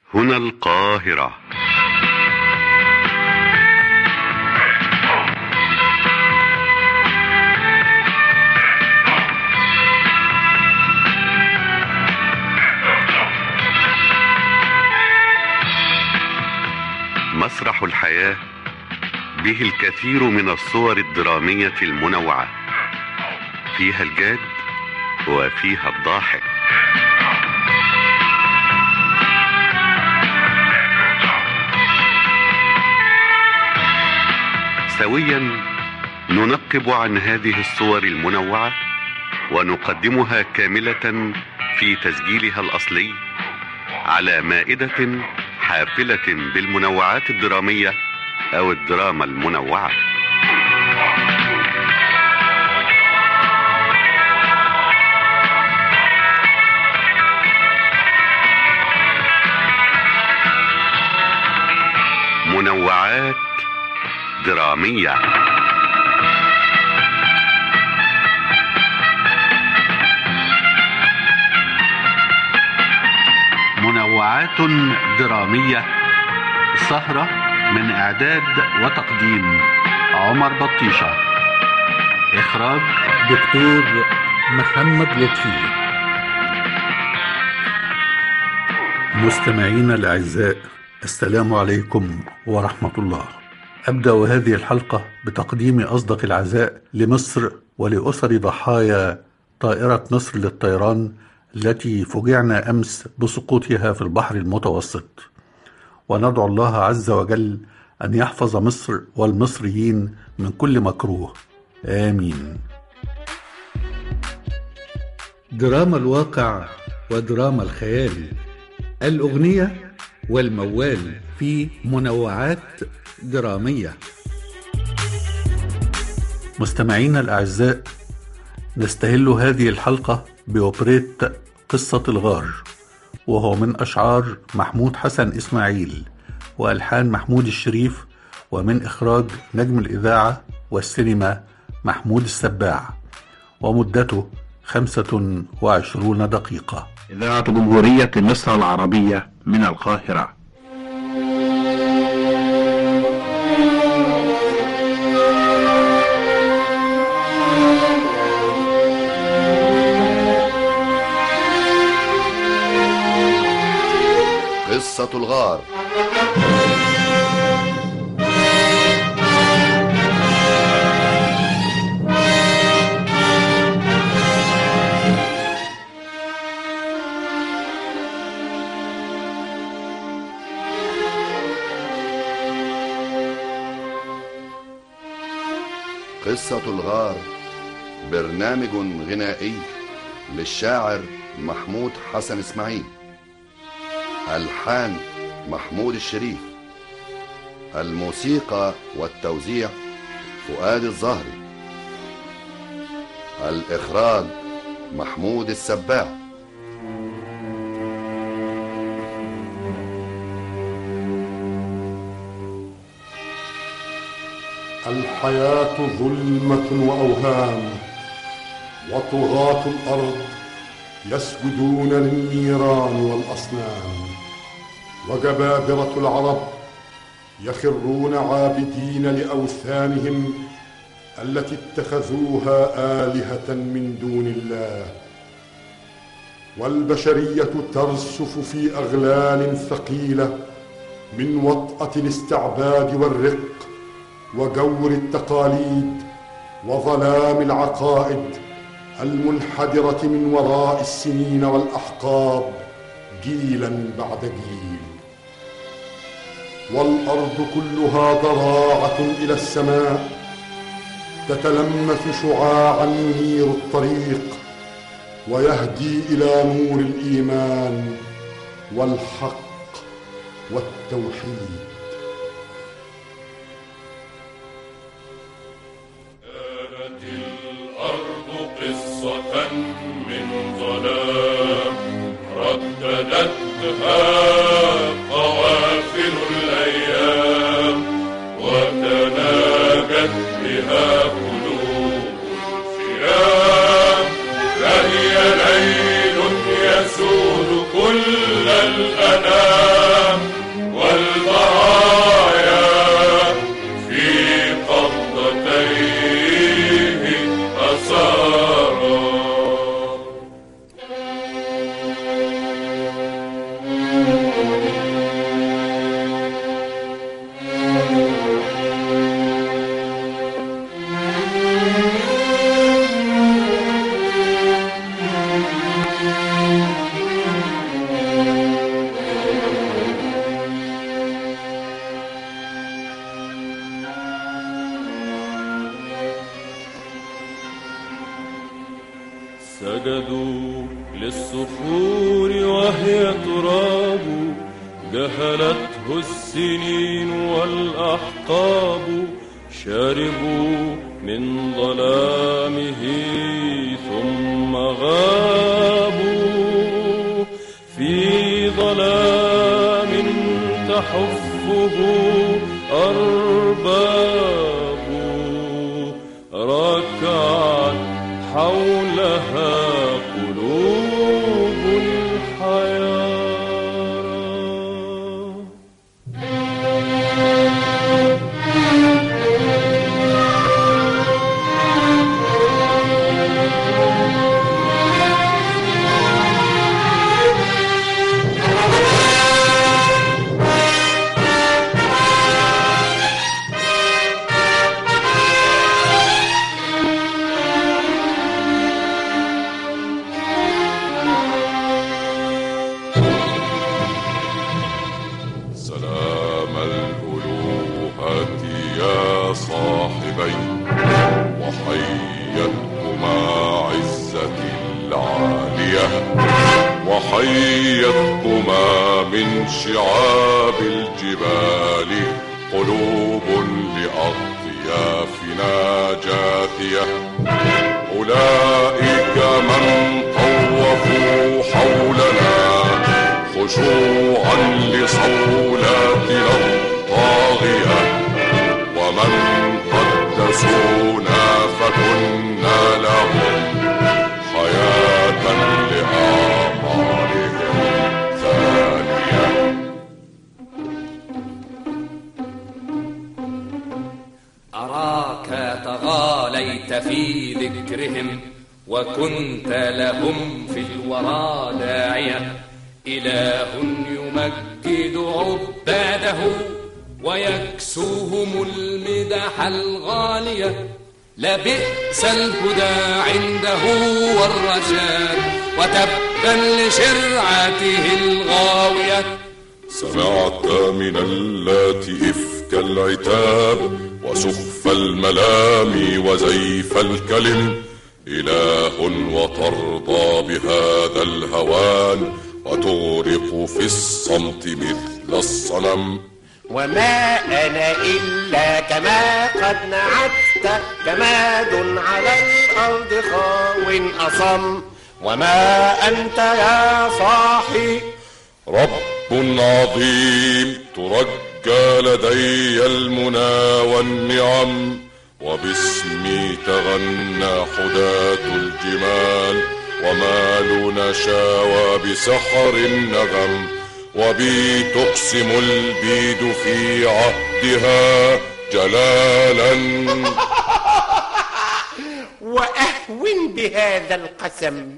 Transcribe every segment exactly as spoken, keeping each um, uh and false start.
هنا القاهرة. مسرح الحياة به الكثير من الصور الدرامية المنوعة، فيها الجاد وفيها الضاحك. سويا ننقب عن هذه الصور المنوعة ونقدمها كاملة في تسجيلها الأصلي على مائدة حافلة بالمنوعات الدرامية أو الدراما المنوعة. منوعات درامية. منوعات درامية، سهرة من إعداد وتقديم عمر بطيشة، إخراج دكتور محمد لطفي. مستمعينا الأعزاء، السلام عليكم ورحمة الله. أبدأ هذه الحلقة بتقديم أصدق العزاء لمصر ولأسر ضحايا طائرة مصر للطيران التي فوجئنا أمس بسقوطها في البحر المتوسط، وندعو الله عز وجل أن يحفظ مصر والمصريين من كل مكروه، آمين. دراما الواقع ودراما الخيال، الأغنية والموال في منوعات درامية. مستمعينا الأعزاء، نستهل هذه الحلقة بأوبريت قصة الغار، وهو من أشعار محمود حسن إسماعيل وألحان محمود الشريف، ومن إخراج نجم الإذاعة والسينما محمود السباع، ومدته خمسة وعشرون دقيقة. إذاعة جمهورية مصر العربية من القاهرة. قصة الغار. قصة الغار برنامج غنائي للشاعر محمود حسن إسماعيل، ألحان محمود الشريف، الموسيقى والتوزيع فؤاد الزهري، الإخراج محمود السباع. الحياة ظلمة وأوهام، وطغاة الأرض يسجدون للنيران والأصنام، وجبابرة العرب يخرون عابدين لأوثانهم التي اتخذوها آلهة من دون الله، والبشرية ترسف في أغلال ثقيلة من وطأة الاستعباد والرق وجور التقاليد وظلام العقائد المنحدرة من وراء السنين والأحقاب جيلا بعد جيل. والأرض كلها ضراعة إلى السماء، تتلمس شعاعا ينير الطريق ويهدي إلى نور الإيمان والحق والتوحيد. من ظلام رددتها قوافل الأيام، وتناجت بها قلوب الفئام، فهي ليل يسود كل الأنام. سجدوا للصخور وهي تراب، جهلته السنين والأحقاب، شربوا من ظلامه ثم غابوا في ظلام تحفه أرباب، ركعت حولها قلوب الحياة. وحيتكما من شعاب الجبال قلوب لأطيافنا جاثية، أولئك من طوفوا حولنا خشوعا لصولاتنا الطاغية، ومن قدسونا فكنا لهم حياة لآمالهم ثانية. أراك تغاليت في ذكرهم، وكنت لهم في الورى داعية، إله يمجد عباده ويكسوهم المدح الغالية، لبئس الهدى عنده والرشاد، وتبا لشرعته الغاوية. سمعت من اللات إفك العتاب، وسخف الملام وزيف الكلم، إله وترضى بهذا الهوان، وتغرق في الصمت مثل الصنم. وما أنا إلا كما قد نعت، جماد على الأرض خاو أصم. وما أنت يا صاحي رب عظيم، ترجى لدي المنى والنعم، وباسمي تغنى حداة الجمال، ومالنا شاوى بسحر النغم، وبي تقسم البيد في عهدها جلالا وأهون بهذا القسم.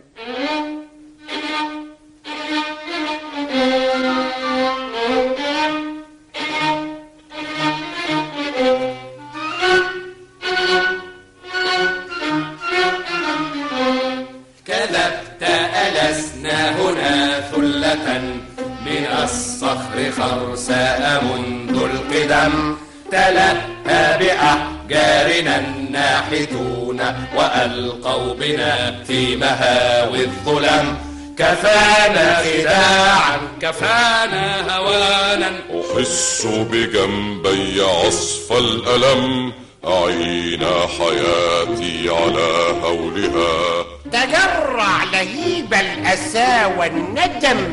كذبت ألسنا هنا ثلة من الصخر خرساء منذ القدم، تلهى بأحجارنا الناحتون وألقوا بنا في مهاوي الظلم. كفانا خداعا كفانا هوانا، أحس بجنبي عصف الألم، أعين حياتي على هولها. تجرع لهيب الأسى والندم،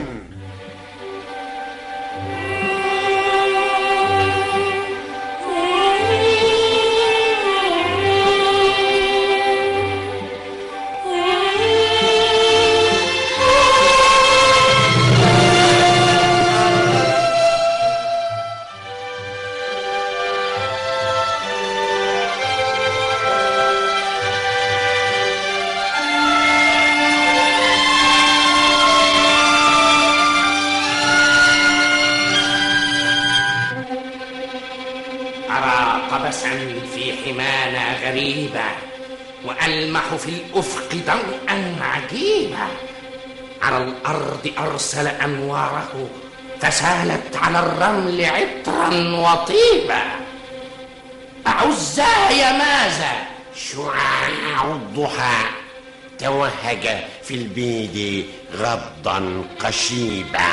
في حمانا غريبة، وألمح في الأفق ضوءا عجيبا. على الأرض أرسل أنواره، فسالت على الرمل عطرا وطيبا. أعزها يا ماذا شعاع الضحى، توهج في البيد غضا قشيبا.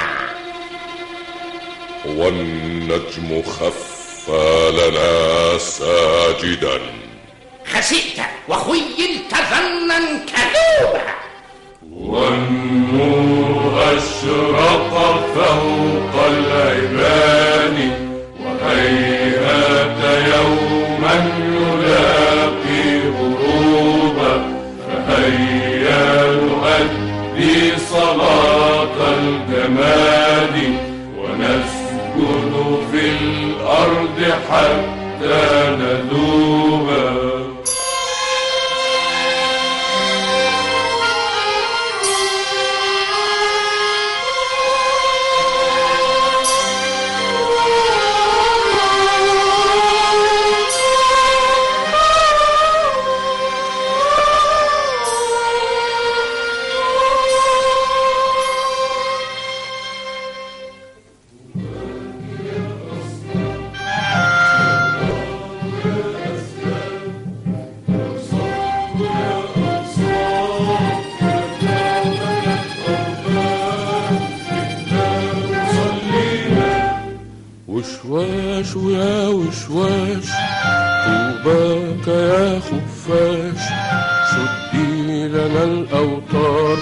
والنجم خفى لنا ساجدا. خسئت وخيلت ظنا كذوبا. والنور أشرق فوق العباد وهيهات يوما يلاقي غروبا. فهيا نؤدي صلاة الجماد ونسجد في الأرض حتى نذوبا. وشواش ويا وشواش طوباك يا خفاش. شدي لنا الأوتار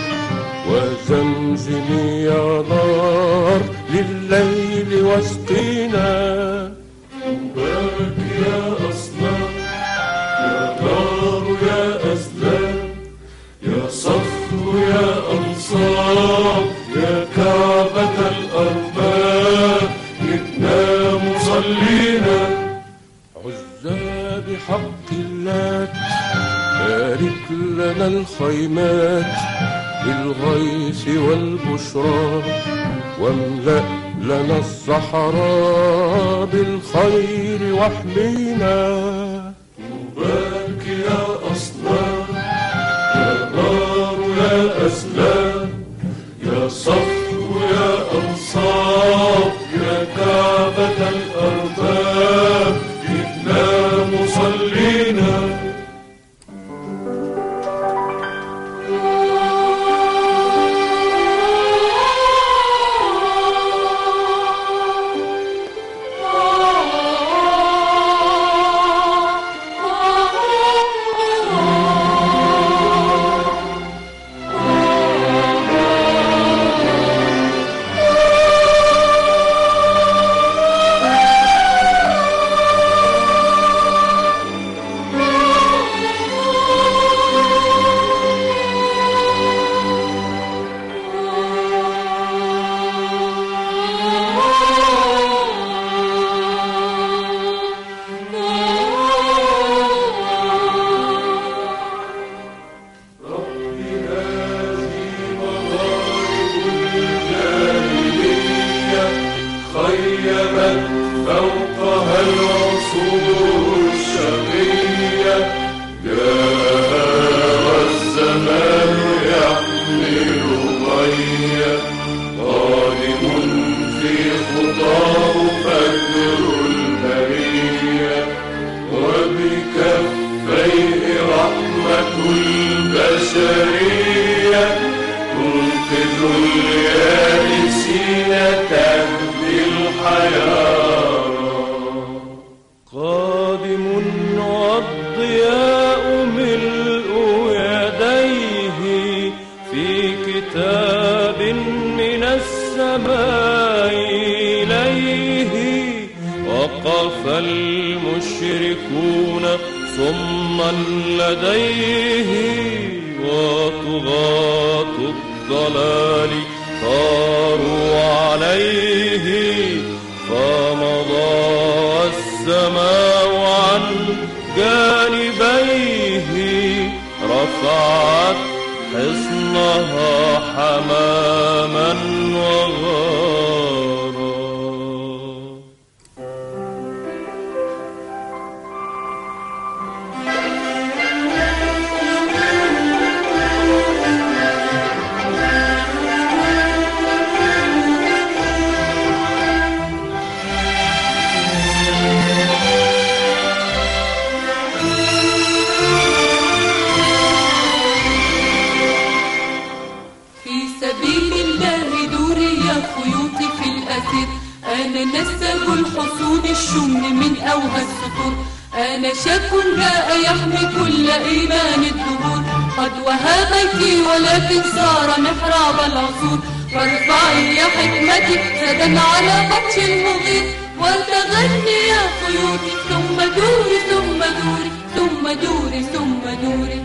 وزمزمي يا نار لليل واسقينا. طوباك يا أصنام يا نار يا أزلام يا صخر يا أنصار يا كعبة الأرباب. جئنا مصلينا عزى بحق اللات. بارك لنا الخيمات بالغيث والبشرى واملأ لنا الصحراء بالخير واحمينا. طوباك يا أصنام يا نار يا أزلام يا صخر يا أنصار يا كعبة الأرباب. جئنا مصلينا أنا نسج الحصون الشم من أوهى السطور، أنا شاب جاء يحمي كل إيمان الدهور، قد وهى بيتي ولكن صار محراب العصور، فارفعي يا حكمتي سدا على بطش المغير، وتغني يا خيوطي ثم دوري ثم دوري ثم دوري ثم دوري.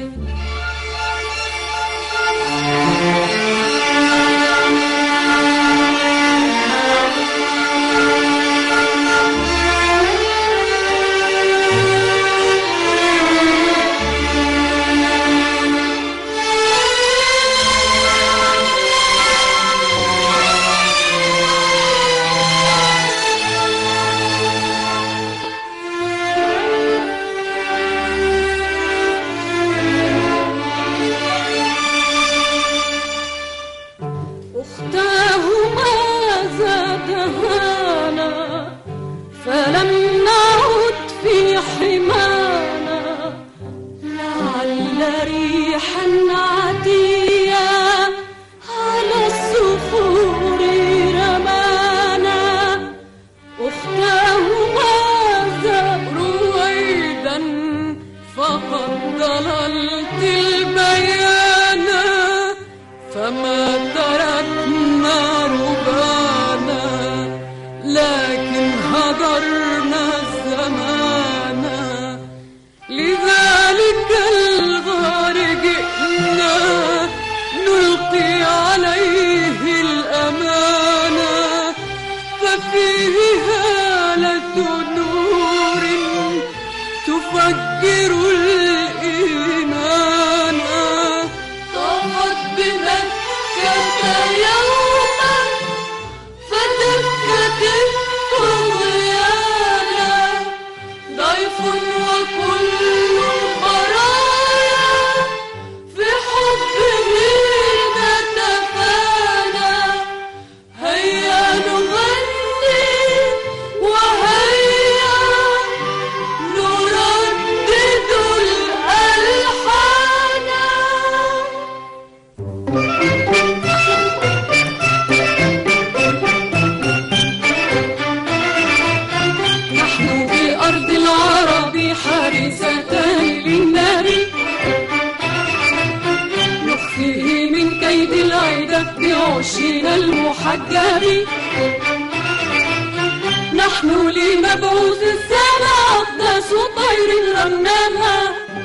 نحن لمبعوث السماء أقدس طير رنمها،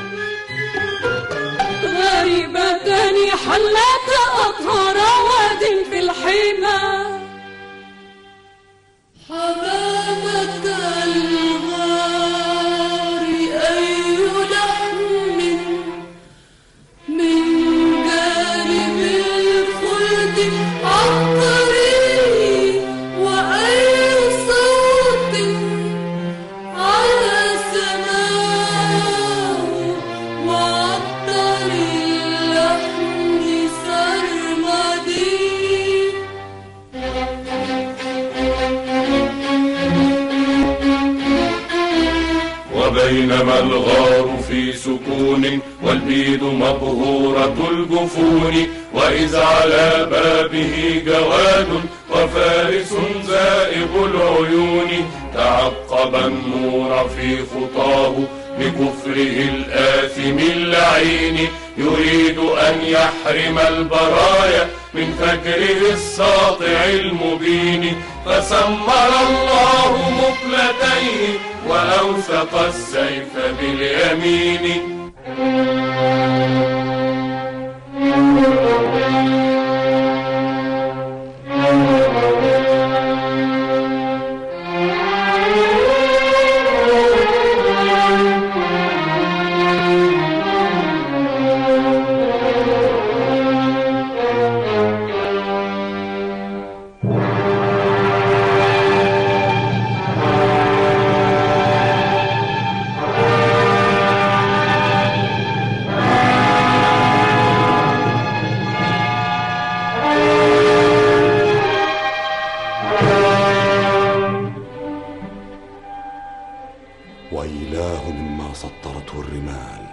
غريبتان حلت أطهر واد في الحمى، حمامة الغار أي لحم من جانب الخلد عطري، بينما الغار في سكون والبيد مبهورة الجفون، وإذ على بابه جواد وفارس زائغ العيون، تعقب النور في خطاه بكفره الآثم اللعين، يريد أن يحرم البرايا من فجره الساطع المبين، فسمر الله مقلتيه وأوثق السيف باليمين. وإله مما سطرته الرمال،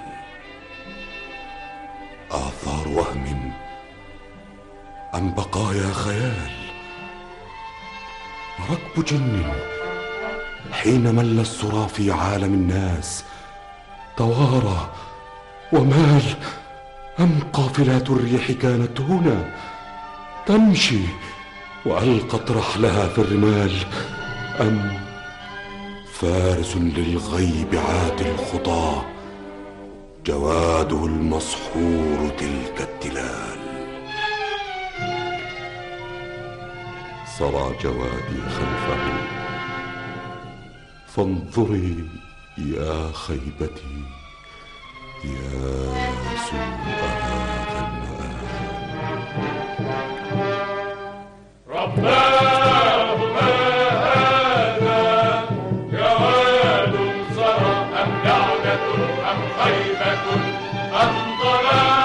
آثار وهم أم بقايا خيال، ركب جن حين مل الصرى في عالم الناس توارى ومال، أم قافلات الريح كانت هنا تمشي وألقت رحلها في الرمال، أم فارس للغيب عاد الخطى جواده المسحور تلك التلال. صرى جوادي خلفه فانظري يا خيبتي يا سوء هذا المآل. رباه ما هذا جواد صرى أم لعنة أم خيبة أم ضلال.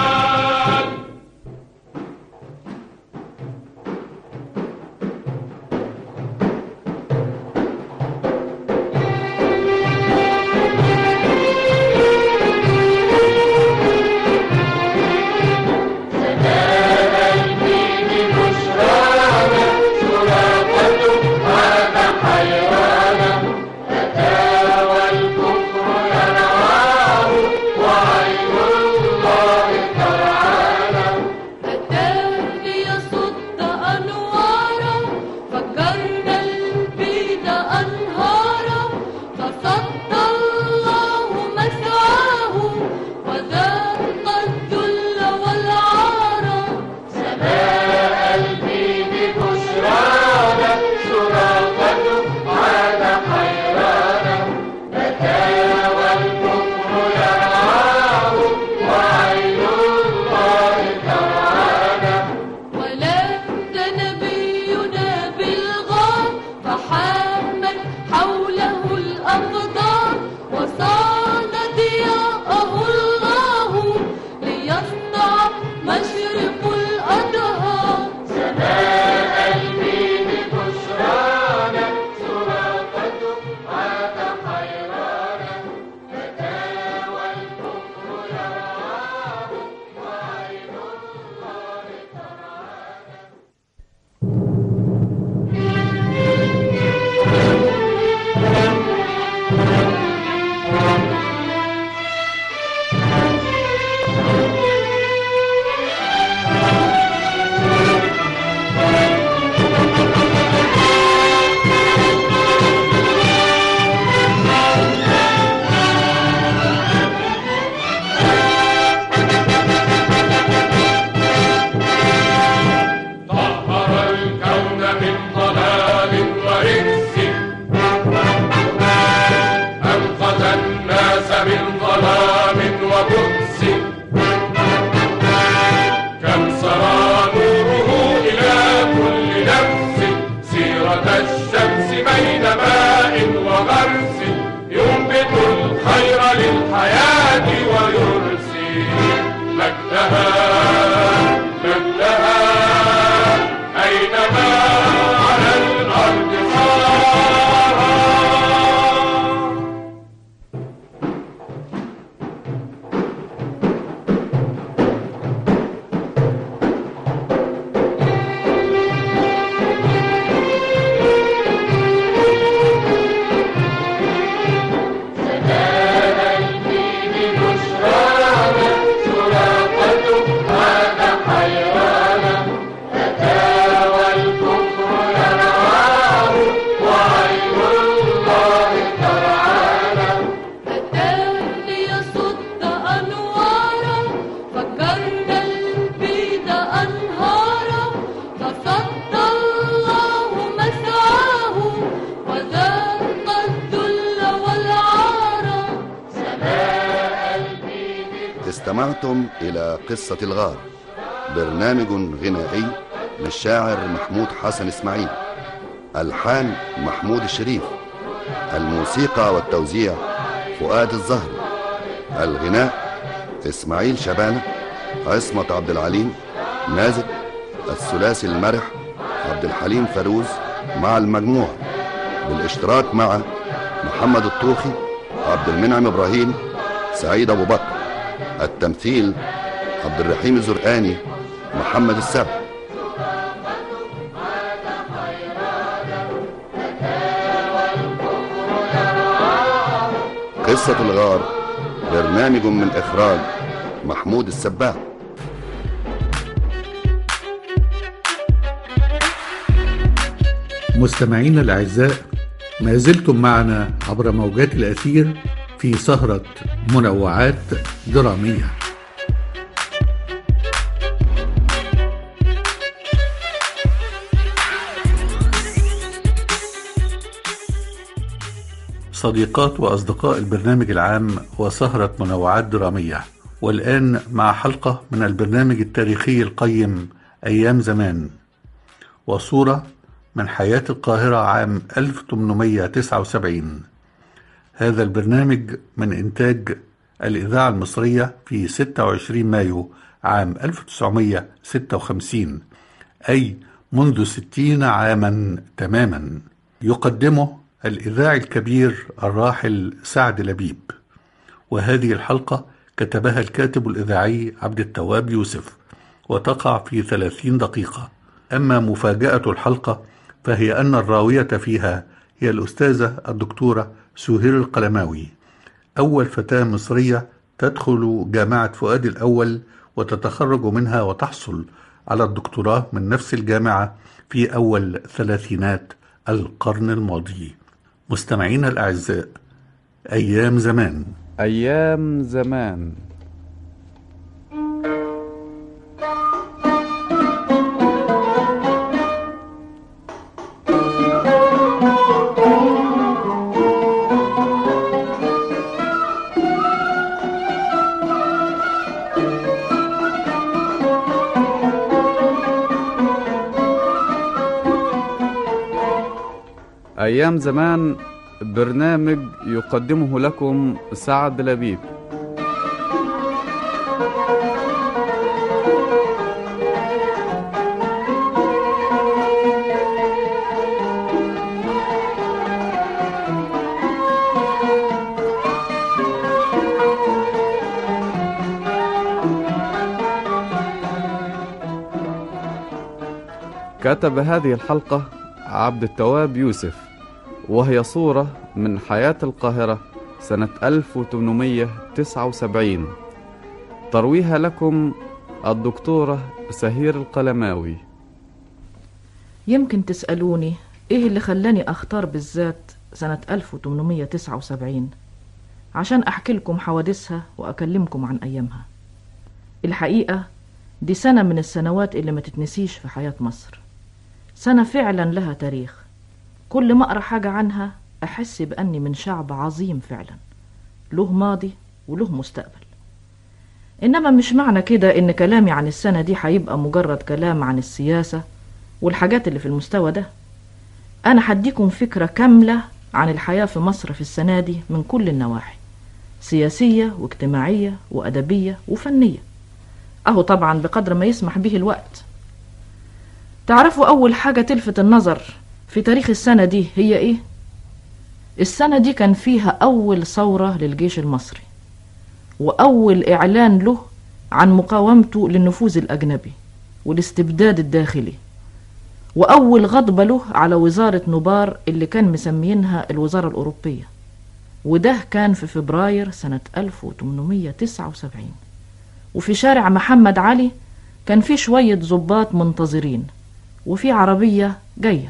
استمعتم إلى قصة الغار، برنامج غنائي للشاعر محمود حسن إسماعيل، ألحان محمود الشريف، الموسيقى والتوزيع فؤاد الزهري، الغناء إسماعيل شبانة، عصمت عبد العليم، نازك، الثلاثي المرح عبد الحليم فاروز مع المجموعة بالاشتراك مع محمد الطوخي، عبد المنعم إبراهيم، سعيد أبو بكر. التمثيل عبد الرحيم الزرقاني، محمد السبع. قصة الغار برنامج من إخراج محمود السباع. مستمعينا الأعزاء، ما زلتم معنا عبر موجات الأثير في سهرة منوعات درامية. صديقات وأصدقاء البرنامج العام وسهرة منوعات درامية، والآن مع حلقة من البرنامج التاريخي القيم أيام زمان، وصورة من حياة القاهرة عام ألف وثمانمائة وتسعة وسبعين. هذا البرنامج من إنتاج الإذاعة المصرية في ستة وعشرين مايو عام ألف وتسعمائة وستة وخمسين، أي منذ ستين عاما تماما. يقدمه الإذاعي الكبير الراحل سعد لبيب، وهذه الحلقة كتبها الكاتب الإذاعي عبد التواب يوسف، وتقع في ثلاثين دقيقة. أما مفاجأة الحلقة فهي أن الراوية فيها هي الأستاذة الدكتورة سهير القلماوي، أول فتاة مصرية تدخل جامعة فؤاد الأول وتتخرج منها وتحصل على الدكتوراه من نفس الجامعة في أول ثلاثينات القرن الماضي. مستمعينا الأعزاء، أيام زمان. أيام زمان. أيام زمان برنامج يقدمه لكم سعد لبيب. كتب هذه الحلقة عبد التواب يوسف، وهي صورة من حياة القاهرة سنة ألف وثمانمائة وتسعة وسبعين. ترويها لكم الدكتورة سهير القلماوي. يمكن تسألوني إيه اللي خلاني أختار بالذات سنة ألف وثمانمائة وتسعة وسبعين عشان أحكي لكم حوادثها وأكلمكم عن أيامها. الحقيقة دي سنة من السنوات اللي ما تتنسيش في حياة مصر، سنة فعلا لها تاريخ. كل ما أقرأ حاجة عنها أحس بأني من شعب عظيم فعلا، له ماضي وله مستقبل. إنما مش معنى كده إن كلامي عن السنة دي هيبقى مجرد كلام عن السياسة والحاجات اللي في المستوى ده. أنا هديكم فكرة كاملة عن الحياة في مصر في السنة دي من كل النواحي، سياسية واجتماعية وأدبية وفنية، أهو طبعا بقدر ما يسمح به الوقت. تعرفوا أول حاجة تلفت النظر في تاريخ السنة دي هي إيه؟ السنة دي كان فيها أول ثورة للجيش المصري، وأول إعلان له عن مقاومته للنفوذ الأجنبي والاستبداد الداخلي، وأول غضبة له على وزارة نوبار اللي كان مسمينها الوزارة الأوروبية، وده كان في فبراير سنة ألف وثمانمائة وتسعة وسبعين. وفي شارع محمد علي كان في شوية ضباط منتظرين، وفي عربية جاية.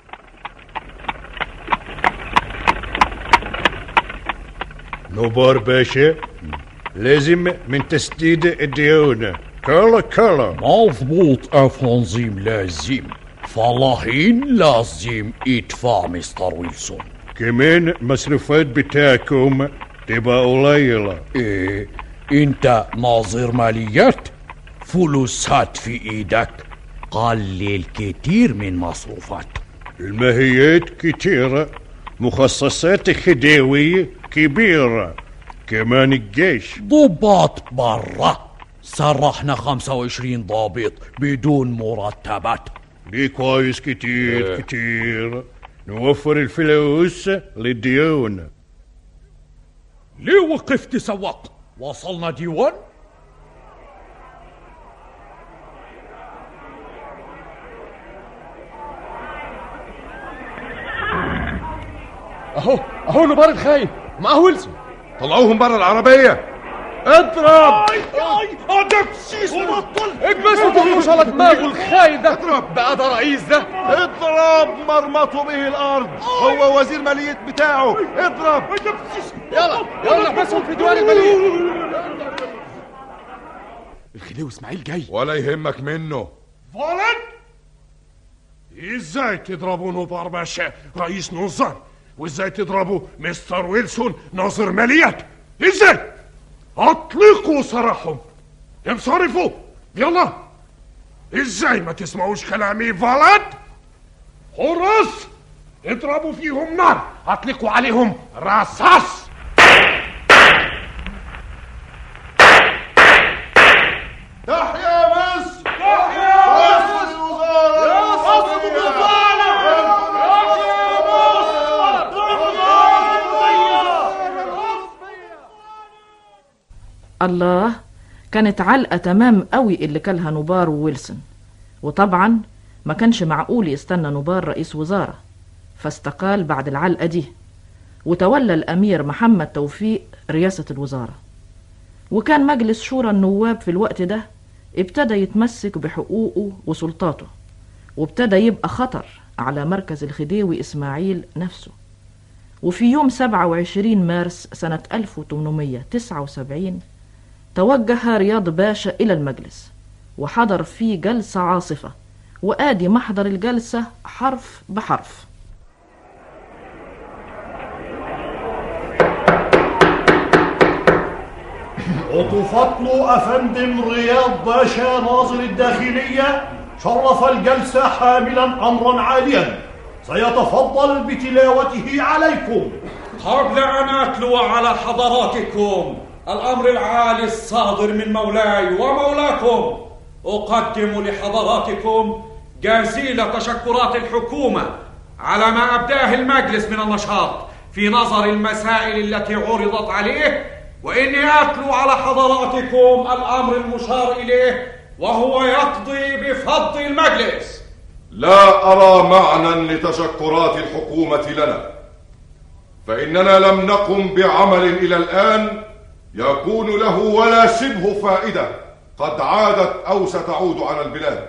نوبار باشا، لازم من تسديد الديون. كلا كلا مظبوط يا فنظيم، لازم فلاحين لازم يدفع مستر ويلسون. كمان المصروفات بتاعكم تبقى قليلة. ايه انت ناظر ماليات، فلوسات في ايدك، قلل كتير من مصروفات. الماهيات كتيرة، مخصصات خديوية كبيرة، كمان الجيش. ضباط برا، سرحنا خمسة وعشرين ضابط بدون مرتبات. دي كويس كتير اه. كتير نوفر الفلوس للديون. ليه وقفت سواق؟ وصلنا ديوان؟ اهو اهو نبار الخايف معاه ويلسون. طلعوهم برا العربية. اضرب. اي اي دبسيس بطل. اكبسوا ترموش على دماغه الخاين ده. اضرب بقى ده رئيس ده. اضرب مرمطوا به الارض. هو وزير مالية بتاعه. اضرب. يلا يلا احبسهم في ديوان المالية. الخديوي اسماعيل جاي. ولا يهمك منه. فولد ازاي تضربوا نوبار باشا رئيس نظام، وازاي تضربوا مستر ويلسون ناظر ماليات؟ ازاي؟ اطلقوا سراحهم، انصرفوا يلا. ازاي ما تسمعوش كلامي فولد؟ حراس اضربوا فيهم نار، اطلقوا عليهم رصاص. تحيا مصر. تحيا مصر. الوزارة. مصر الله، كانت علقة تمام قوي اللي كلها نوبار وويلسون، وطبعا ما كانش معقول يستنى نوبار رئيس وزارة، فاستقال بعد العلقة دي، وتولى الأمير محمد توفيق رئاسة الوزارة. وكان مجلس شورى النواب في الوقت ده ابتدى يتمسك بحقوقه وسلطاته، وابتدى يبقى خطر على مركز الخديوي إسماعيل نفسه. وفي يوم سبعة وعشرين مارس سنة ألف وثمانمائة وتسعة وسبعين توجه رياض باشا إلى المجلس، وحضر فيه جلسة عاصفة، وآدي محضر الجلسة حرف بحرف. عطوفطلو أفندم رياض باشا ناظر الداخلية شرف الجلسة حاملا أمرا عاليا سيتفضل بتلاوته عليكم. قبل أن أتلو على حضراتكم الأمر العالي الصادر من مولاي ومولاكم، أقدم لحضراتكم جزيل تشكرات الحكومة على ما أبداه المجلس من النشاط في نظر المسائل التي عرضت عليه، وإني أتلو على حضراتكم الأمر المشار إليه وهو يقضي بفضل المجلس. لا أرى معنى لتشكرات الحكومة لنا، فإننا لم نقم بعمل إلى الآن يكون له ولا شبه فائدة قد عادت أو ستعود على البلاد.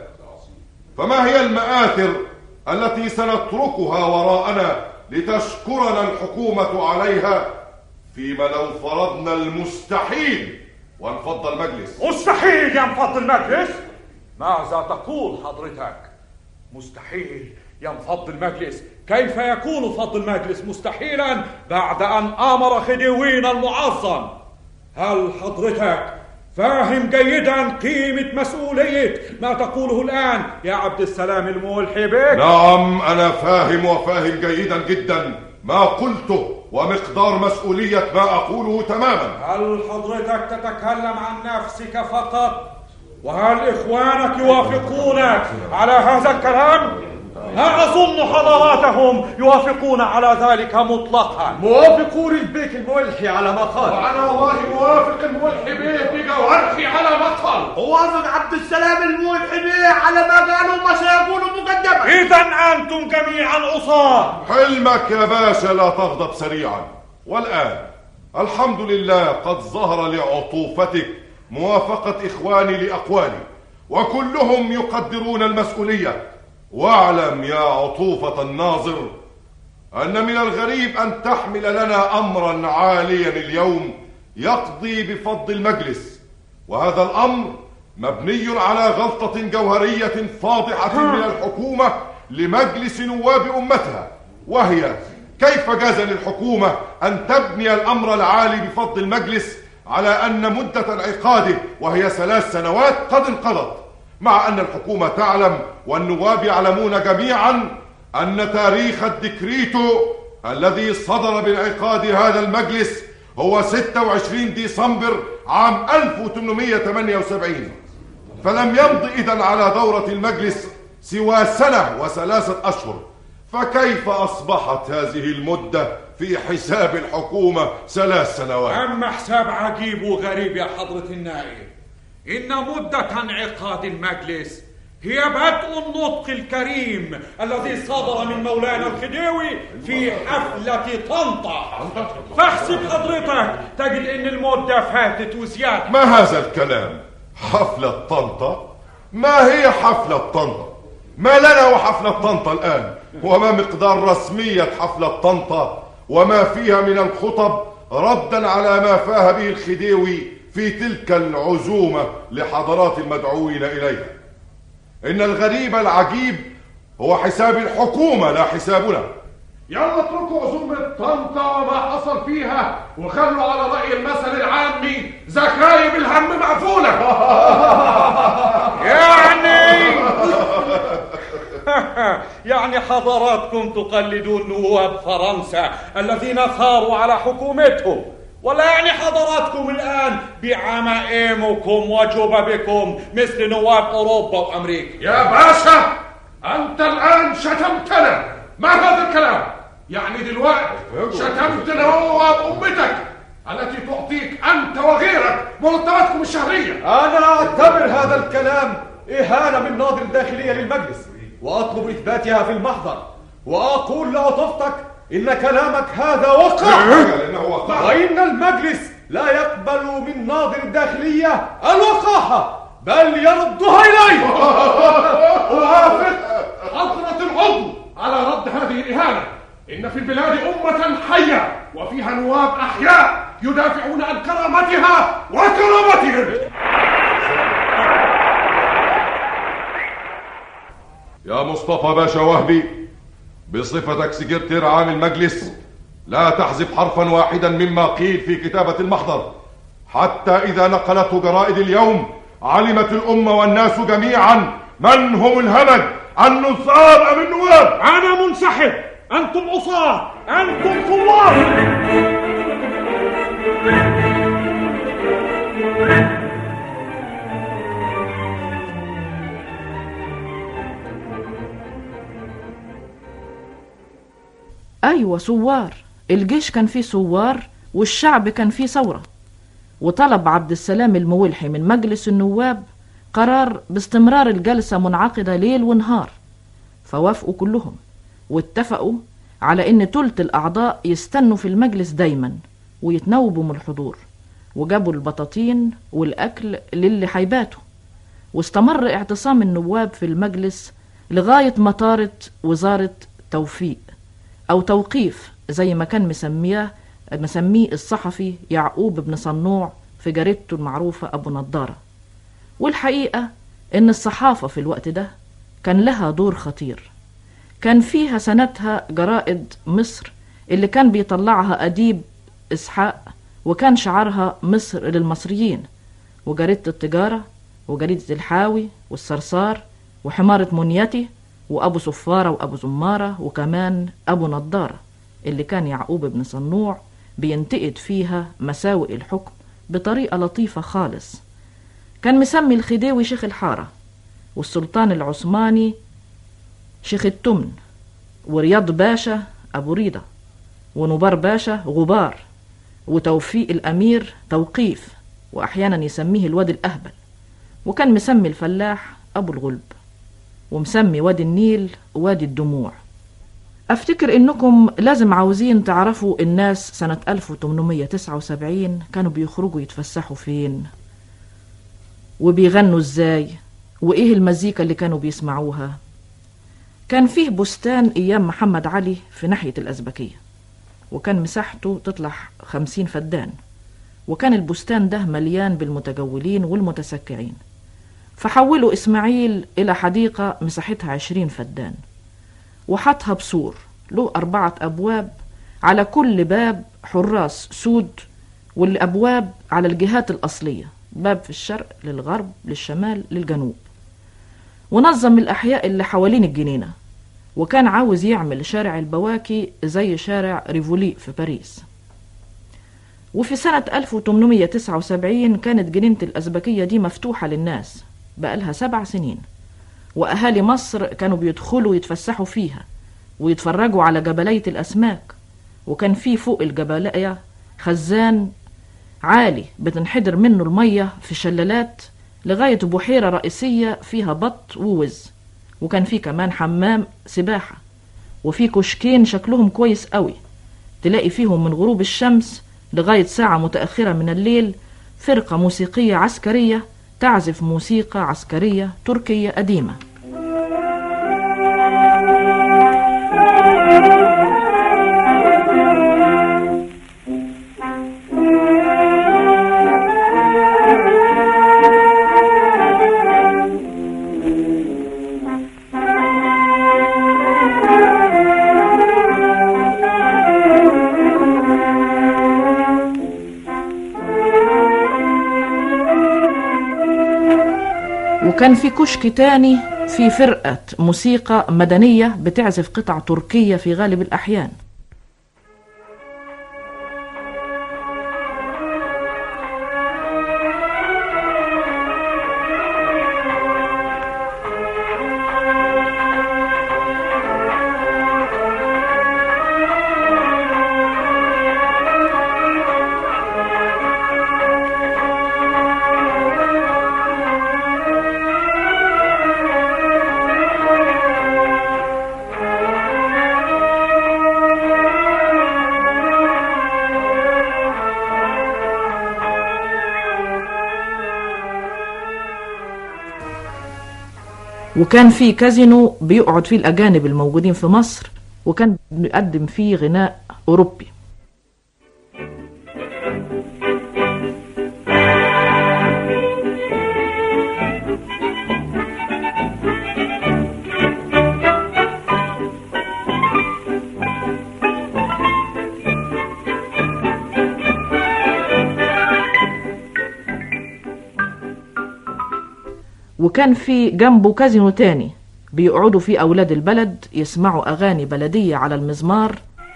فما هي المآثر التي سنتركها وراءنا لتشكرنا الحكومة عليها، فيما لو فرضنا المستحيل وانفض المجلس؟ مستحيل ينفض المجلس؟ ماذا تقول حضرتك؟ مستحيل ينفض المجلس؟ كيف يكون فض المجلس مستحيلا بعد أن أمر خديوينا المعظم؟ هل حضرتك فاهم جيدا قيمة مسؤولية ما تقوله الآن يا عبد السلام الملحي بك؟ نعم، أنا فاهم وفاهم جيدا جدا ما قلته ومقدار مسؤولية ما أقوله تماما. هل حضرتك تتكلم عن نفسك فقط؟ وهل إخوانك يوافقونك على هذا الكلام؟ لا أظن حضراتهم يوافقون على ذلك مطلقا. موافقون البيك الملحي على ما قال، وأنا والله موافق الملحي بيه بجوهرتي على ما قال، ووافق عبد السلام الملحي بيه على ما قالوا ما سيقول مقدما. إذا أنتم جميعا عصاة. حلمك يا باشا، لا تغضب سريعا. والآن الحمد لله قد ظهر لعطوفتك موافقة إخواني لأقوالي، وكلهم يقدرون المسؤولية. واعلم يا عطوفة الناظر أن من الغريب أن تحمل لنا أمرا عاليا اليوم يقضي بفضل المجلس، وهذا الأمر مبني على غلطة جوهرية فاضحة من الحكومة لمجلس نواب أمتها، وهي كيف جاز للحكومة أن تبني الأمر العالي بفضل المجلس على أن مدة انعقاده وهي ثلاث سنوات قد انقضت، مع أن الحكومة تعلم والنواب يعلمون جميعا أن تاريخ الديكريتو الذي صدر بانعقاد هذا المجلس هو ستة وعشرين ديسمبر عام ألف وثمانمائة وثمانية وسبعين، فلم يمض إذن على دورة المجلس سوى سنة وثلاثة أشهر، فكيف أصبحت هذه المدة في حساب الحكومة ثلاث سنوات؟ أما حساب عجيب وغريب يا حضرة النائب. إن مدة انعقاد المجلس هي بدء النطق الكريم الذي صدر من مولانا الخديوي في حفلة طنطا. فاحسب حضرتك تجد ان المدة فاتت وزيادة. ما هذا الكلام؟ حفلة طنطا؟ ما هي حفلة طنطا؟ ما لنا وحفلة طنطا الآن؟ وما مقدار رسمية حفلة طنطا وما فيها من الخطب ردا على ما فاه به الخديوي في تلك العزومة لحضرات المدعوين إليها؟ إن الغريب العجيب هو حساب الحكومة لا حسابنا. يلا اتركوا عزومة طنطا وما حصل فيها وخلوا على رأي المثل العامي زكايب الهم مقفولة. يعني يعني حضراتكم تقلدون نواب فرنسا الذين ثاروا على حكومتهم، ولا يعني حضراتكم الآن بعمائمكم وجببكم مثل نواب أوروبا وأمريكا؟ يا باشا أنت الآن شتمتنا، ما هذا الكلام؟ يعني دلوقتي شتمت نواب أمتك التي تعطيك أنت وغيرك مرتباتكم الشهرية. أنا أعتبر هذا الكلام إهانة من ناظر الداخلية للمجلس وأطلب إثباتها في المحضر، وأقول لعطفتك إن كلامك هذا وقع، وإن المجلس لا يقبل من ناظر الداخلية الوقاحة بل يردها إليه. أوافق حضرة العضو على رد هذه الإهانة. إن في البلاد أمة حية وفيها نواب أحياء يدافعون عن كرامتها وكرامتهم. يا مصطفى باشا وهبي، بصفتك سكرتير عام المجلس لا تحذف حرفا واحدا مما قيل في كتابة المحضر، حتى إذا نقلته جرائد اليوم علمت الأمة والناس جميعا من هم الهمج النصاب أم النواب. أنا منسحب، أنتم عصاة، أنتم ثوار. أيوة ثوار، الجيش كان فيه ثوار والشعب كان فيه ثورة. وطلب عبد السلام المولحي من مجلس النواب قرار باستمرار الجلسة منعقدة ليل ونهار، فوافقوا كلهم واتفقوا على ان تلت الأعضاء يستنوا في المجلس دايما ويتنوبوا من الحضور، وجابوا البطاطين والأكل للي حيباتوا. واستمر اعتصام النواب في المجلس لغاية ما طارت وزارة توفيق أو توقيف زي ما كان مسميه مسميه الصحفي يعقوب بن صنوع في جريدته المعروفة أبو نضارة. والحقيقة إن الصحافة في الوقت ده كان لها دور خطير، كان فيها سنتها جرائد مصر اللي كان بيطلعها أديب إسحاق، وكان شعارها مصر للمصريين، وجريدة التجارة وجريدة الحاوي والصرصار وحمارة منيتي وأبو صفارة وأبو زمارة، وكمان أبو نضارة اللي كان يعقوب بن صنوع بينتقد فيها مساوئ الحكم بطريقة لطيفة خالص. كان مسمي الخديوي شيخ الحارة، والسلطان العثماني شيخ التمن، ورياض باشا أبو ريضة، ونبار باشا غبار، وتوفيق الأمير توقيف، وأحيانا يسميه الواد الأهبل. وكان مسمي الفلاح أبو الغلب، ومسمي وادي النيل وادي الدموع. أفتكر إنكم لازم عاوزين تعرفوا الناس سنة ألف وثمانمائة وتسعة وسبعين كانوا بيخرجوا يتفسحوا فين وبيغنوا إزاي وإيه المزيكا اللي كانوا بيسمعوها. كان فيه بستان أيام محمد علي في ناحية الأزبكية، وكان مساحته تطلع خمسين فدان، وكان البستان ده مليان بالمتجولين والمتسكعين. فحولوا إسماعيل إلى حديقة مساحتها عشرين فدان، وحطها بسور له أربعة أبواب، على كل باب حراس سود، والأبواب على الجهات الأصلية، باب في الشرق للغرب للشمال للجنوب. ونظم الأحياء اللي حوالين الجنينة، وكان عاوز يعمل شارع البواكي زي شارع ريفولي في باريس. وفي سنة ألف وثمانمائة وتسعة وسبعين كانت جنينة الأزبكية دي مفتوحة للناس بقالها سبع سنين، وأهالي مصر كانوا بيدخلوا يتفسحوا فيها ويتفرجوا على جبلية الأسماك. وكان في فوق الجبلية خزان عالي بتنحدر منه المية في شلالات لغاية بحيرة رئيسية فيها بط ووز، وكان في كمان حمام سباحة، وفي كشكين شكلهم كويس قوي تلاقي فيهم من غروب الشمس لغاية ساعة متأخرة من الليل فرقة موسيقية عسكرية تعزف موسيقى عسكرية تركية قديمة. وكان في كشك تاني في فرقة موسيقى مدنية بتعزف قطع تركية في غالب الأحيان. وكان في كازينو بيقعد فيه الأجانب الموجودين في مصر، وكان بيقدم فيه غناء أوروبي. وكان في جنبه كازينو تاني بيقعدوا فيه أولاد البلد يسمعوا أغاني بلدية على المزمار،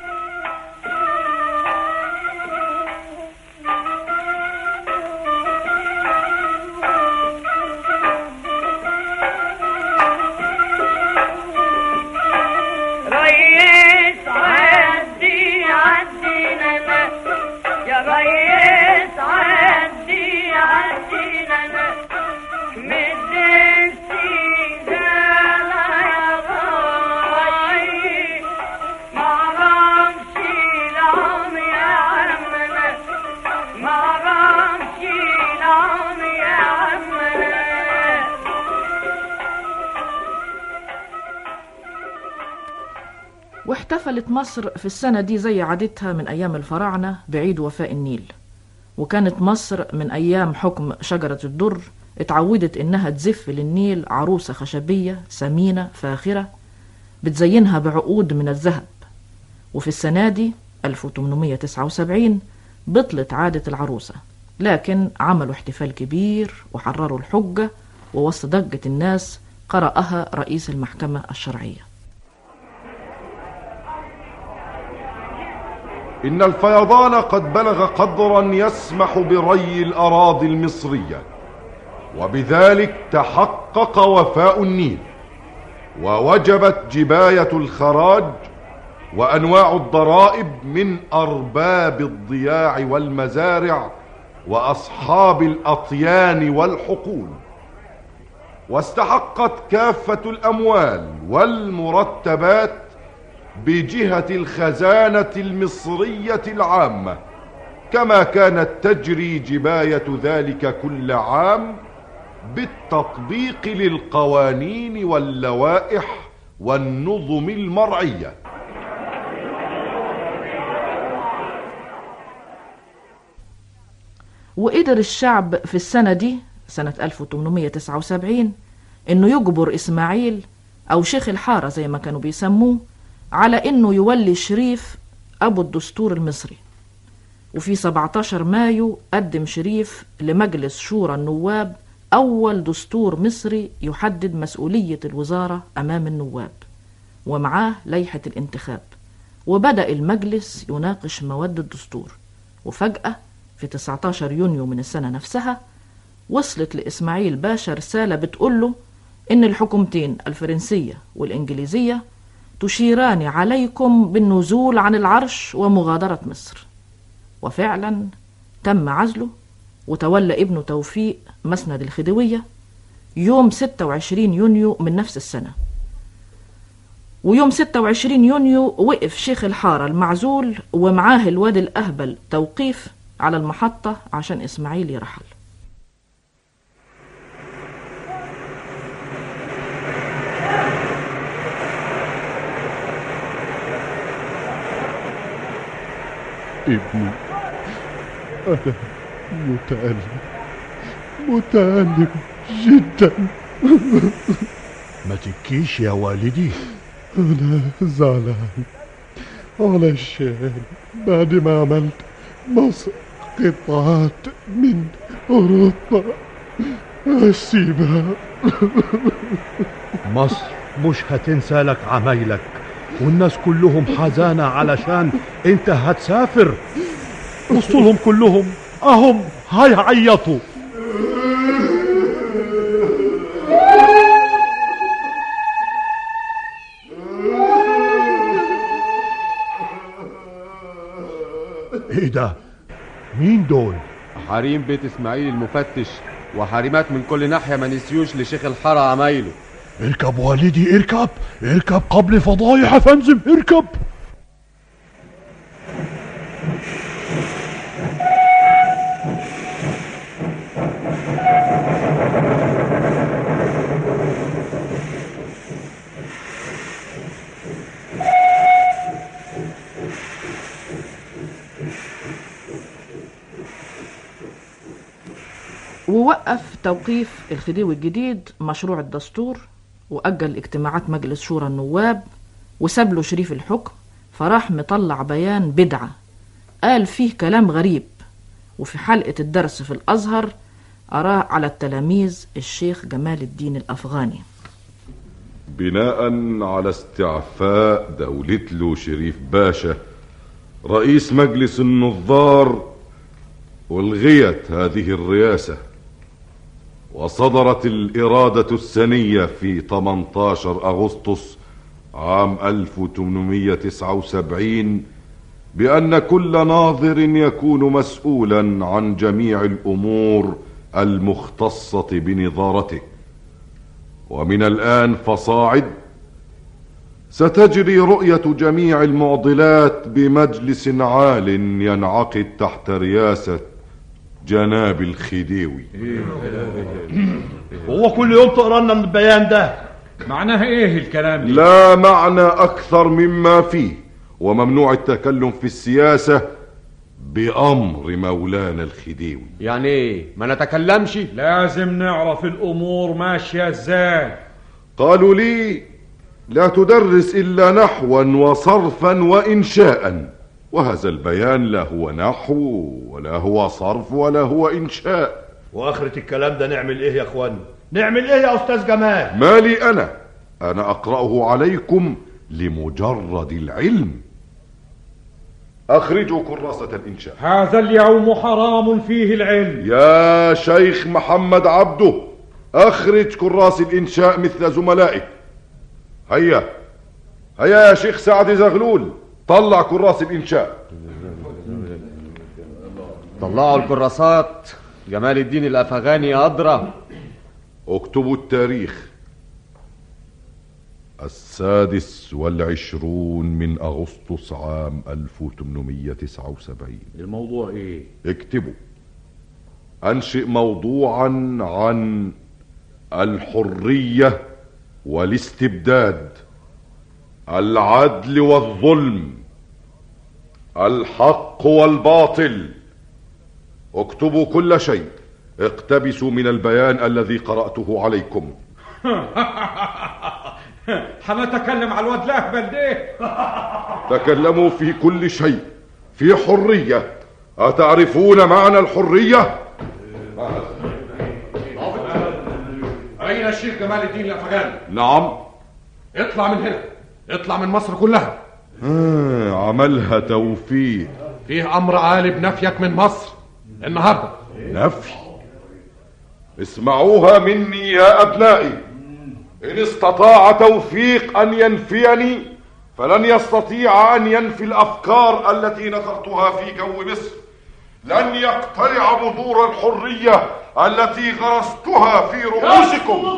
ريس عدي عدينا يا ريس عدي عدينا واحتفلت مصر في السنة دي زي عادتها من أيام الفراعنة بعيد وفاء النيل. وكانت مصر من أيام حكم شجرة الدر اتعودت إنها تزف للنيل عروسة خشبية سمينة فاخرة بتزينها بعقود من الذهب. وفي السنة دي ألف وثمانمائة وتسعة وسبعين بطلت عادة العروسة، لكن عملوا احتفال كبير وحرروا الحجة، ووسط ضجة الناس قرأها رئيس المحكمة الشرعية. إن الفيضان قد بلغ قدرا يسمح بري الأراضي المصرية، وبذلك تحقق وفاء النيل، ووجبت جباية الخراج وأنواع الضرائب من أرباب الضياع والمزارع وأصحاب الأطيان والحقول، واستحقت كافة الأموال والمرتبات بجهة الخزانة المصرية العامة، كما كانت تجري جباية ذلك كل عام بالتطبيق للقوانين واللوائح والنظم المرعية. وقدر الشعب في السنة دي سنة ألف وثمانمائة وتسعة وسبعين انه يجبر اسماعيل او شيخ الحارة زي ما كانوا بيسموه على انه يولي شريف ابو الدستور المصري. وفي سبعة عشر مايو قدم شريف لمجلس شورى النواب اول دستور مصري يحدد مسؤولية الوزارة امام النواب، ومعاه لائحة الانتخاب. وبدأ المجلس يناقش مواد الدستور، وفجأة في تسعة عشر يونيو من السنة نفسها وصلت لإسماعيل باشا رسالة بتقوله إن الحكومتين الفرنسية والإنجليزية تشيران عليكم بالنزول عن العرش ومغادرة مصر. وفعلا تم عزله وتولى ابنه توفيق مسند الخديوية يوم ستة وعشرين يونيو من نفس السنة. ويوم ستة وعشرين يونيو وقف شيخ الحارة المعزول ومعاه الواد الأهبل توقيف على المحطة عشان إسماعيل يرحل. ابني، أنا متألم متألم جدا. ما تبكيش يا والدي. أنا زعلان علشان بعد ما عملت مصر قطعات من أوروبا أسيبها. مصر مش هتنسى لك عمايلك، والناس كلهم حزانة علشان انت هتسافر. وصلهم كلهم اهم هيعيطوا. ايه ده؟ مين دول؟ حريم بيت اسماعيل المفتش وحريمات من كل ناحية ما نسيوش لشيخ الحارة عمايله. اركب والدي، اركب اركب قبل فضايح يا فنزم، اركب. ووقف توقيف الخديوي الجديد مشروع الدستور، وأجل اجتماعات مجلس شورى النواب، وساب له شريف الحكم. فراح مطلع بيان بدعة قال فيه كلام غريب، وفي حلقة الدرس في الأزهر أراه على التلاميذ الشيخ جمال الدين الأفغاني. بناء على استعفاء دولة له شريف باشا رئيس مجلس النظار، ألغيت هذه الرئاسة، وصدرت الإرادة السنية في ثمانية عشر أغسطس عام ألف وثمانمائة وتسعة وسبعين بأن كل ناظر يكون مسؤولا عن جميع الأمور المختصة بنظارته. ومن الآن فصاعد ستجري رؤية جميع المعضلات بمجلس عال ينعقد تحت رئاسة جناب الخديوي. هو كل يوم تقرا لنا من البيان ده؟ معناها ايه الكلام ده؟ لا معنى اكثر مما فيه، وممنوع التكلم في السياسة بأمر مولانا الخديوي. يعني ايه ما نتكلمش؟ لازم نعرف الامور ماشية ازاي. قالوا لي لا تدرس الا نحوا وصرفا وانشاء، وهذا البيان لا هو نحو ولا هو صرف ولا هو انشاء. واخرة الكلام ده نعمل ايه يا اخوان؟ نعمل ايه يا استاذ جمال؟ مالي انا انا اقرأه عليكم لمجرد العلم. اخرجوا كراسة الانشاء. هذا اليوم حرام فيه العلم. يا شيخ محمد عبده، اخرج كراس الانشاء مثل زملائك. هيا هيا يا شيخ سعد زغلول، طلع كراس الانشاء. طلعوا الكراسات، جمال الدين الافغاني ادرى. اكتبوا التاريخ السادس والعشرون من اغسطس عام ألف وثمانمائة وتسعة وسبعين. الموضوع ايه؟ اكتبوا: انشئ موضوعا عن الحرية والاستبداد، العدل والظلم، الحق والباطل. اكتبوا كل شيء، اقتبسوا من البيان الذي قرأته عليكم. حنتكلم على الواد الاهبل ده. تكلموا في كل شيء، في حرية. أتعرفون معنى الحرية؟ أين الشيخ جمال الدين الأفغاني؟ نعم. اطلع من هنا، اطلع من مصر كلها. آه عملها توفيق. فيه أمر عالي بنفيك من مصر النهارده. نفي؟ اسمعوها مني يا أبنائي. إن استطاع توفيق أن ينفيني فلن يستطيع أن ينفي الأفكار التي نثرتها في جو مصر. لن يقتلع بذور الحرية التي غرستها في رؤوسكم.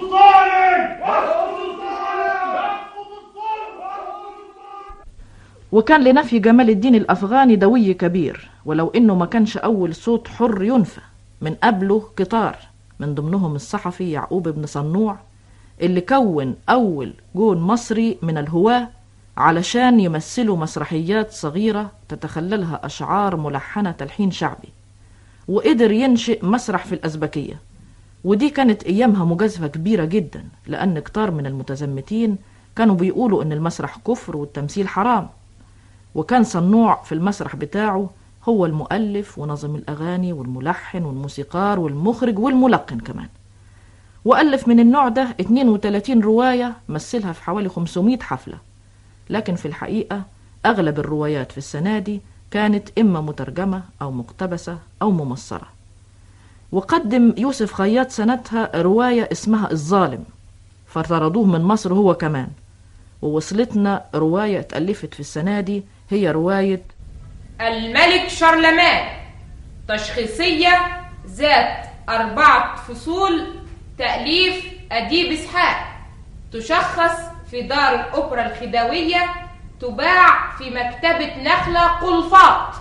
وكان لنفي جمال الدين الأفغاني دوي كبير، ولو إنه ما كانش أول صوت حر ينفى. من قبله كتار، من ضمنهم الصحفي يعقوب بن صنوع اللي كون أول جون مصري من الهواة علشان يمثلوا مسرحيات صغيرة تتخللها أشعار ملحنة تلحين شعبي، وقدر ينشئ مسرح في الأزبكية. ودي كانت أيامها مجازفة كبيرة جدا، لأن كتار من المتزمتين كانوا بيقولوا إن المسرح كفر والتمثيل حرام. وكان صنوع في المسرح بتاعه هو المؤلف ونظم الأغاني والملحن والموسيقار والمخرج والملقن كمان. وألف من النوع ده اثنين وثلاثين رواية مثلها في حوالي خمسمائة حفلة. لكن في الحقيقة أغلب الروايات في السنة دي كانت إما مترجمة أو مقتبسة أو ممصرة. وقدم يوسف خياط سنتها رواية اسمها الظالم، فطردوه من مصر هو كمان. ووصلتنا رواية اتألفت في السنة دي، هي رواية الملك شارلمان، تشخيصية ذات أربعة فصول، تأليف أديب إسحاق، تشخص في دار الأوبرا الخديوية، تباع في مكتبة نخلة قلفاط.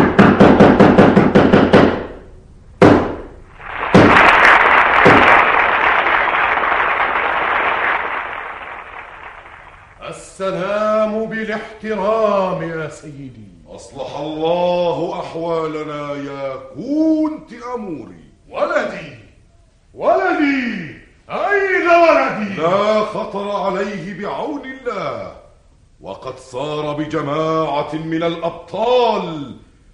السلام بالاحترام يا سيدي. أصلح الله أحوالنا يا كونت أموري. ولدي ولدي أين ولدي؟ لا خطر عليه بعون الله، وقد صار بجماعة من الأبطال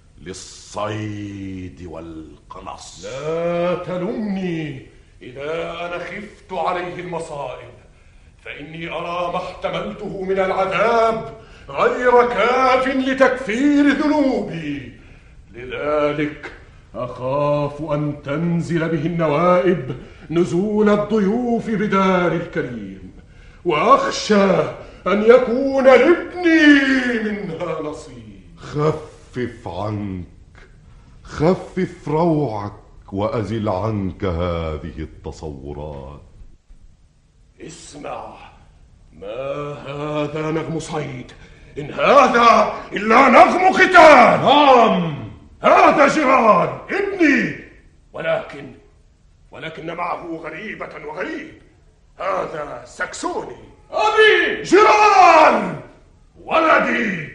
للصيد والقنص. لا تلمني إذا أنا خفت عليه المصائب، فإني أرى ما احتملته من العذاب غير كاف لتكفير ذنوبي، لذلك أخاف أن تنزل به النوائب نزول الضيوف بدار الكريم، وأخشى أن يكون لابني منها نصيب. خفف عنك، خفف روعك، وأزل عنك هذه التصورات. اسمع، ما هذا نغم صيد، إن هذا إلا نغم قتال. نعم، هذا جيران ابني، ولكن ولكن معه غريبة وغريب. هذا سكسوني. أبي جيران ولدي،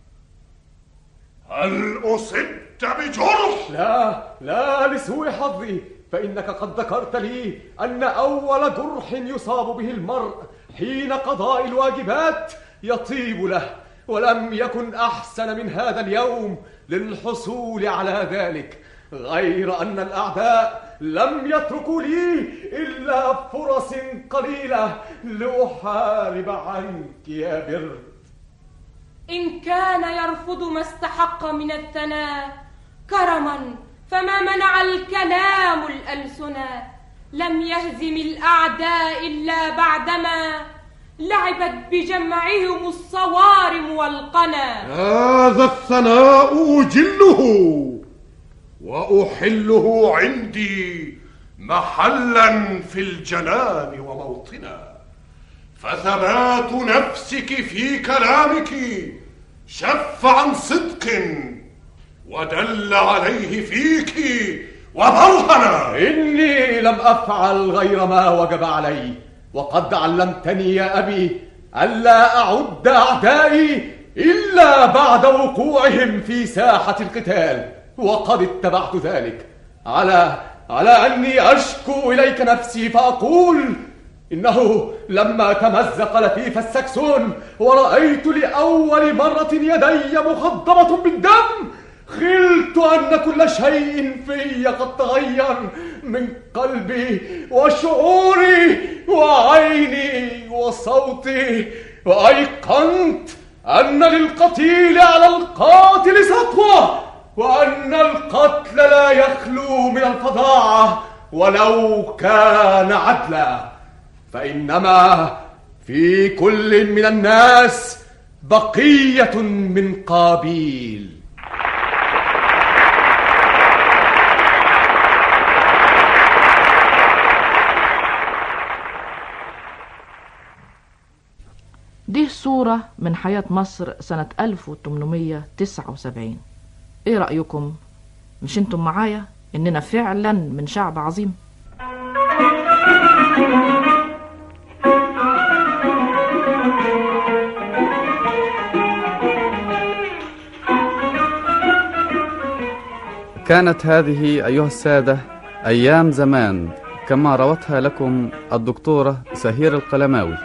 هل أصبت بجرح؟ لا لا، لسوء حظي، فإنك قد ذكرت لي أن أول جرح يصاب به المرء حين قضاء الواجبات يطيب له، ولم يكن أحسن من هذا اليوم للحصول على ذلك، غير أن الأعداء لم يتركوا لي إلا فرص قليلة لأحارب عنك يا برد. إن كان يرفض ما استحق من الثناء كرما، فما منع الكلام الألسنا. لم يهزم الأعداء إلا بعدما لعبت بجمعهم الصوارم والقنا. هذا الثناء أجله وأحله عندي محلا في الجنان وموطنا، فثبات نفسك في كلامك شف عن صدق ودل عليه فيك وبرهنا. إني لم أفعل غير ما وجب علي، وقد علمتني يا أبي ألا أعد أعدائي إلا بعد وقوعهم في ساحة القتال، وقد اتبعت ذلك على على أني أشكو إليك نفسي فأقول إنه لما تمزق لفيف السكسون ورأيت لأول مرة يدي مخضبة بالدم، خلت أن كل شيء في قد تغير، من قلبي وشعوري وعيني وصوتي، وأيقنت أن للقتيل على القاتل سطوة، وأن القتل لا يخلو من الفظاعة ولو كان عدلا، فإنما في كل من الناس بقية من قابيل. صورة من حياة مصر سنة ألف وثمانمائة وتسعة وسبعين. ايه رأيكم؟ مش انتم معايا اننا فعلا من شعب عظيم؟ كانت هذه أيها السادة أيام زمان كما روتها لكم الدكتورة سهير القلماوي.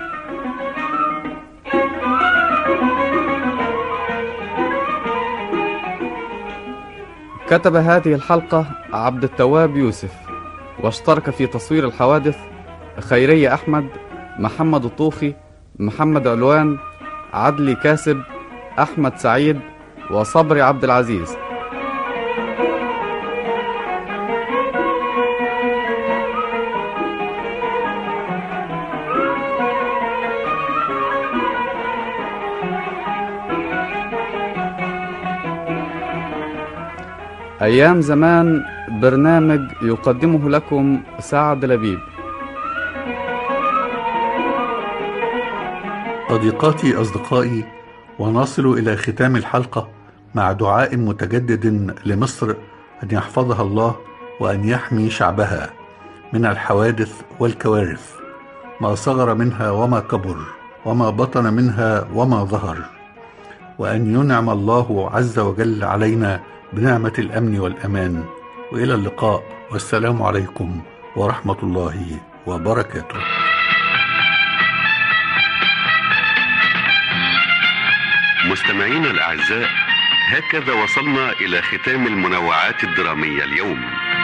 كتب هذه الحلقة عبد التواب يوسف، واشترك في تصوير الحوادث خيرية أحمد، محمد الطوخي، محمد علوان، عدلي كاسب، أحمد سعيد، وصبري عبد العزيز. أيام زمان برنامج يقدمه لكم سعد لبيب. صديقاتي أصدقائي، ونصل إلى ختام الحلقة مع دعاء متجدد لمصر أن يحفظها الله وأن يحمي شعبها من الحوادث والكوارث، ما صغر منها وما كبر، وما بطن منها وما ظهر، وأن ينعم الله عز وجل علينا بنعمة الأمن والأمان. وإلى اللقاء، والسلام عليكم ورحمة الله وبركاته. مستمعينا الأعزاء، هكذا وصلنا إلى ختام المنوعات الدرامية اليوم.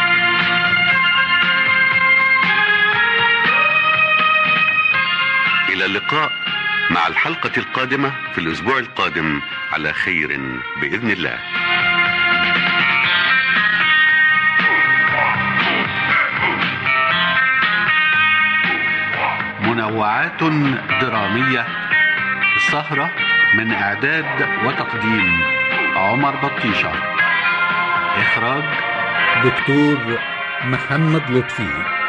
إلى اللقاء مع الحلقة القادمة في الأسبوع القادم على خير بإذن الله. منوعات درامية، السهرة من إعداد وتقديم عمر بطيشة، إخراج دكتور محمد لطفي.